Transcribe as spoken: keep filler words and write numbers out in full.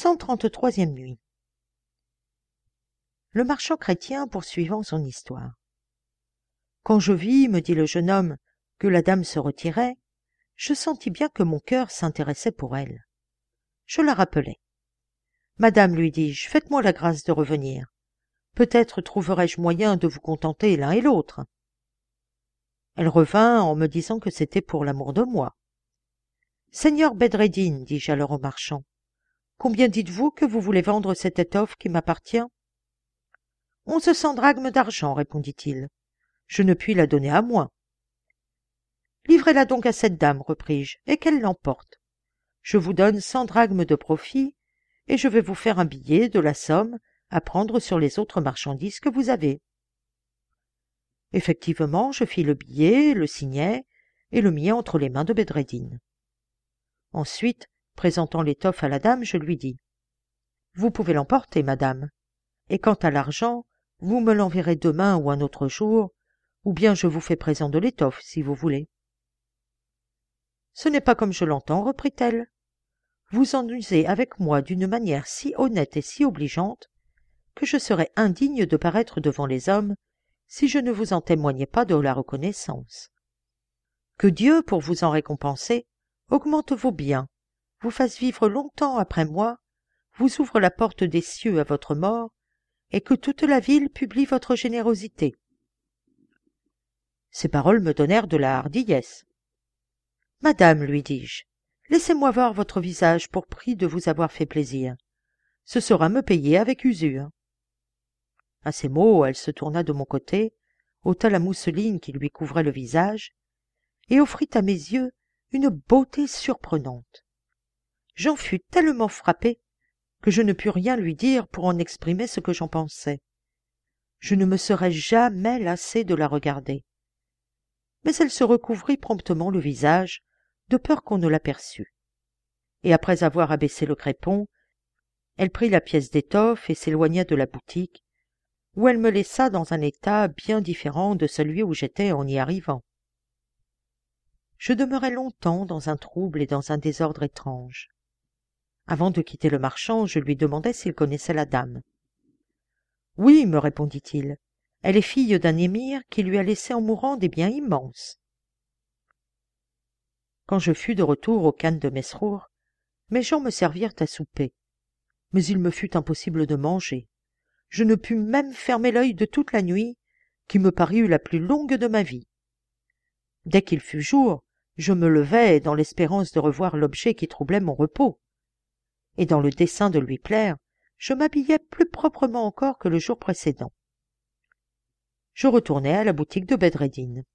cent trente-troisième nuit. Le marchand chrétien poursuivant son histoire. Quand je vis, me dit le jeune homme, que la dame se retirait, je sentis bien que mon cœur s'intéressait pour elle. Je la rappelai. Madame, lui dis-je, faites-moi la grâce de revenir. Peut-être trouverai-je moyen de vous contenter l'un et l'autre. Elle revint en me disant que c'était pour l'amour de moi. Seigneur Bedreddin, dis-je alors au marchand, combien dites-vous que vous voulez vendre cette étoffe qui m'appartient? Onze cents drachmes d'argent, répondit-il. Je ne puis la donner à moins. Livrez-la donc à cette dame, repris-je, et qu'elle l'emporte. Je vous donne cent drachmes de profit, et je vais vous faire un billet de la somme à prendre sur les autres marchandises que vous avez. Effectivement, je fis le billet, le signai, et le mis entre les mains de Bedreddin. Ensuite, présentant l'étoffe à la dame, je lui dis « Vous pouvez l'emporter, madame, et quant à l'argent, vous me l'enverrez demain ou un autre jour, ou bien je vous fais présent de l'étoffe, si vous voulez. » « Ce n'est pas comme je l'entends, reprit-elle. Vous en usez avec moi d'une manière si honnête et si obligeante que je serais indigne de paraître devant les hommes si je ne vous en témoignais pas de la reconnaissance. Que Dieu, pour vous en récompenser, augmente vos biens, vous fasse vivre longtemps après moi, vous ouvre la porte des cieux à votre mort, et que toute la ville publie votre générosité. » Ces paroles me donnèrent de la hardiesse. « Madame, lui dis-je, laissez-moi voir votre visage pour prix de vous avoir fait plaisir. Ce sera me payer avec usure. » À ces mots, elle se tourna de mon côté, ôta la mousseline qui lui couvrait le visage, et offrit à mes yeux une beauté surprenante. J'en fus tellement frappé que je ne pus rien lui dire pour en exprimer ce que j'en pensais. Je ne me serais jamais lassé de la regarder. Mais elle se recouvrit promptement le visage, de peur qu'on ne l'aperçût. Et après avoir abaissé le crépon, elle prit la pièce d'étoffe et s'éloigna de la boutique, où elle me laissa dans un état bien différent de celui où j'étais en y arrivant. Je demeurai longtemps dans un trouble et dans un désordre étrange. Avant de quitter le marchand, je lui demandai s'il connaissait la dame. « Oui, me répondit-il, elle est fille d'un émir qui lui a laissé en mourant des biens immenses. » Quand je fus de retour au khan de Mesrour, mes gens me servirent à souper, mais il me fut impossible de manger. Je ne pus même fermer l'œil de toute la nuit, qui me parut la plus longue de ma vie. Dès qu'il fut jour, je me levai dans l'espérance de revoir l'objet qui troublait mon repos, et dans le dessein de lui plaire, je m'habillai plus proprement encore que le jour précédent. Je retournai à la boutique de Bedreddin.